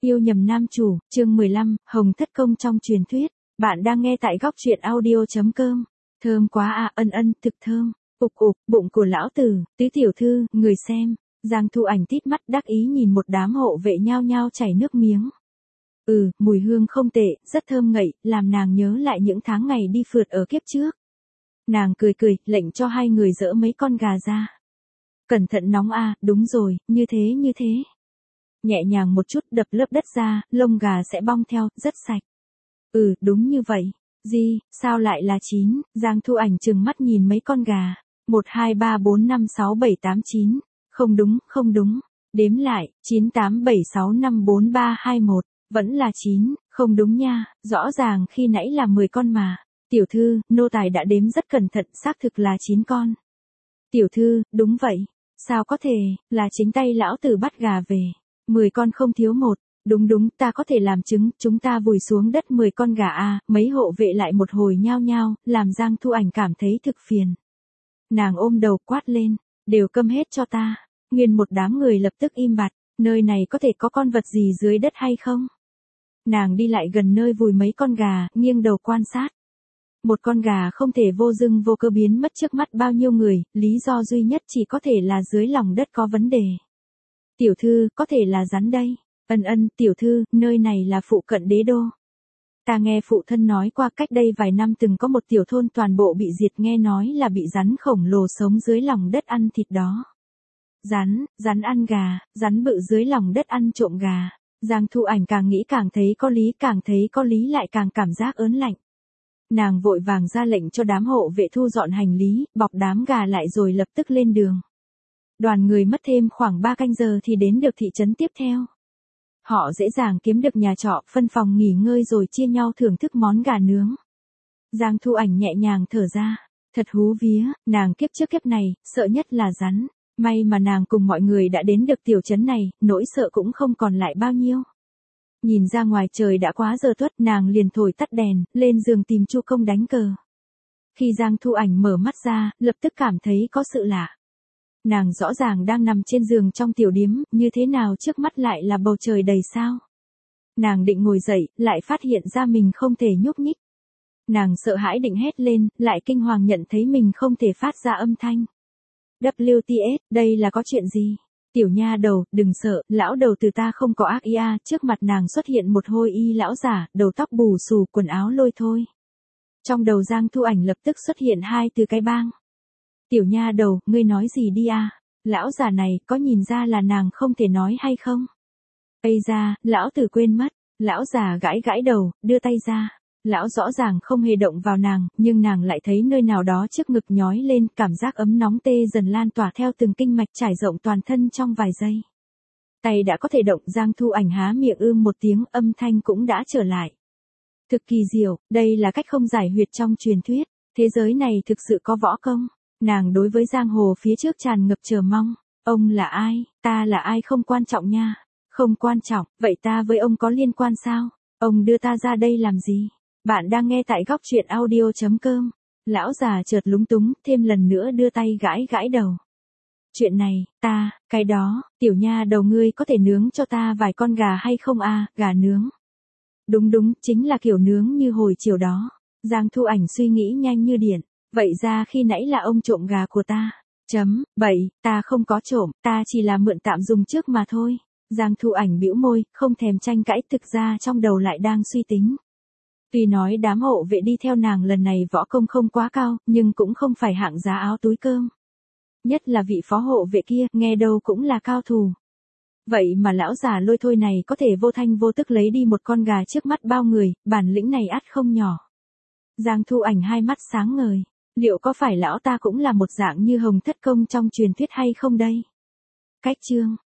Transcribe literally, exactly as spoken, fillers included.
Yêu nhầm nam chủ, chương mười lăm, Hồng Thất Công trong truyền thuyết. Bạn đang nghe tại góc truyện audio.com. Thơm quá à, ân ân, thực thơm. Ục ục, bụng của lão tử, tứ tiểu thư, người xem. Giang Thu Ảnh tít mắt đắc ý nhìn một đám hộ vệ nhao nhao chảy nước miếng. Ừ, mùi hương không tệ, rất thơm ngậy, làm nàng nhớ lại những tháng ngày đi phượt ở kiếp trước. Nàng cười cười, lệnh cho hai người dỡ mấy con gà ra. Cẩn thận nóng à, đúng rồi, như thế như thế. Nhẹ nhàng một chút đập lớp đất ra, lông gà sẽ bong theo, rất sạch. Ừ, đúng như vậy. Gì, sao lại là chín? Giang Thu Ảnh trừng mắt nhìn mấy con gà. một, hai, ba, bốn, năm, sáu, bảy, tám, chín. Không đúng, không đúng. Đếm lại, chín, tám, bảy, sáu, năm, bốn, ba, hai, một. Vẫn là chín, không đúng nha, rõ ràng khi nãy là mười con mà. Tiểu thư, nô tài đã đếm rất cẩn thận, xác thực là chín con. Tiểu thư, đúng vậy. Sao có thể, là chính tay lão tử bắt gà về. mười con không thiếu một. Đúng đúng, ta có thể làm chứng, chúng ta vùi xuống đất mười con gà a, mấy hộ vệ lại một hồi nhao nhao, làm Giang Thu Ảnh cảm thấy thực phiền. Nàng ôm đầu quát lên, đều câm hết cho ta. Nguyên một đám người lập tức im bặt, nơi này có thể có con vật gì dưới đất hay không? Nàng đi lại gần nơi vùi mấy con gà, nghiêng đầu quan sát. Một con gà không thể vô dưng vô cơ biến mất trước mắt bao nhiêu người, lý do duy nhất chỉ có thể là dưới lòng đất có vấn đề. Tiểu thư, có thể là rắn đây. Ân ân, tiểu thư, nơi này là phụ cận đế đô. Ta nghe phụ thân nói qua cách đây vài năm từng có một tiểu thôn toàn bộ bị diệt, nghe nói là bị rắn khổng lồ sống dưới lòng đất ăn thịt đó. Rắn, rắn ăn gà, rắn bự dưới lòng đất ăn trộm gà. Giang Thu Ảnh càng nghĩ càng thấy có lý, càng thấy có lý lại càng cảm giác ớn lạnh. Nàng vội vàng ra lệnh cho đám hộ vệ thu dọn hành lý, bọc đám gà lại rồi lập tức lên đường. Đoàn người mất thêm khoảng ba canh giờ thì đến được thị trấn tiếp theo. Họ dễ dàng kiếm được nhà trọ, phân phòng nghỉ ngơi rồi chia nhau thưởng thức món gà nướng. Giang Thu Ảnh nhẹ nhàng thở ra, thật hú vía, nàng kiếp trước kiếp này, sợ nhất là rắn. May mà nàng cùng mọi người đã đến được tiểu trấn này, nỗi sợ cũng không còn lại bao nhiêu. Nhìn ra ngoài trời đã quá giờ tuất, nàng liền thổi tắt đèn, lên giường tìm Chu Công đánh cờ. Khi Giang Thu Ảnh mở mắt ra, lập tức cảm thấy có sự lạ. Nàng rõ ràng đang nằm trên giường trong tiểu điếm, như thế nào trước mắt lại là bầu trời đầy sao. Nàng định ngồi dậy, lại phát hiện ra mình không thể nhúc nhích. Nàng sợ hãi định hét lên, lại kinh hoàng nhận thấy mình không thể phát ra âm thanh. vê kép ét, đây là có chuyện gì? Tiểu nha đầu, đừng sợ, lão đầu từ ta không có ác ý a. Trước mặt nàng xuất hiện một hôi y lão giả, đầu tóc bù xù, quần áo lôi thôi. Trong đầu Giang Thu Ảnh lập tức xuất hiện hai từ cái bang. Tiểu nha đầu, ngươi nói gì đi a? Lão già này, có nhìn ra là nàng không thể nói hay không? Ây ra, lão tử quên mất. Lão già gãi gãi đầu, đưa tay ra. Lão rõ ràng không hề động vào nàng, nhưng nàng lại thấy nơi nào đó trước ngực nhói lên, cảm giác ấm nóng tê dần lan tỏa theo từng kinh mạch trải rộng toàn thân trong vài giây. Tay đã có thể động, Giang Thu Ảnh há miệng ưm một tiếng, âm thanh cũng đã trở lại. Thực kỳ diệu, đây là cách không giải huyệt trong truyền thuyết, thế giới này thực sự có võ công. Nàng đối với giang hồ phía trước tràn ngập chờ mong. Ông là ai, ta là ai không quan trọng nha. Không quan trọng, vậy ta với ông có liên quan sao? Ông đưa ta ra đây làm gì? Bạn đang nghe tại góc truyện audio.com. Lão già chợt lúng túng, thêm lần nữa đưa tay gãi gãi đầu. Chuyện này, ta, cái đó, tiểu nha đầu ngươi có thể nướng cho ta vài con gà hay không a? Gà nướng. Đúng đúng, chính là kiểu nướng như hồi chiều đó. Giang Thu Ảnh suy nghĩ nhanh như điện. Vậy ra khi nãy là ông trộm gà của ta. Chấm, bậy, ta không có trộm, ta chỉ là mượn tạm dùng trước mà thôi. Giang Thu Ảnh bĩu môi, không thèm tranh cãi, thực ra trong đầu lại đang suy tính. Tuy nói đám hộ vệ đi theo nàng lần này võ công không quá cao, nhưng cũng không phải hạng giá áo túi cơm. Nhất là vị phó hộ vệ kia, nghe đâu cũng là cao thủ. Vậy mà lão già lôi thôi này có thể vô thanh vô tức lấy đi một con gà trước mắt bao người, bản lĩnh này ắt không nhỏ. Giang Thu Ảnh hai mắt sáng ngời. Liệu có phải lão ta cũng là một dạng như Hồng Thất Công trong truyền thuyết hay không đây? Cách chương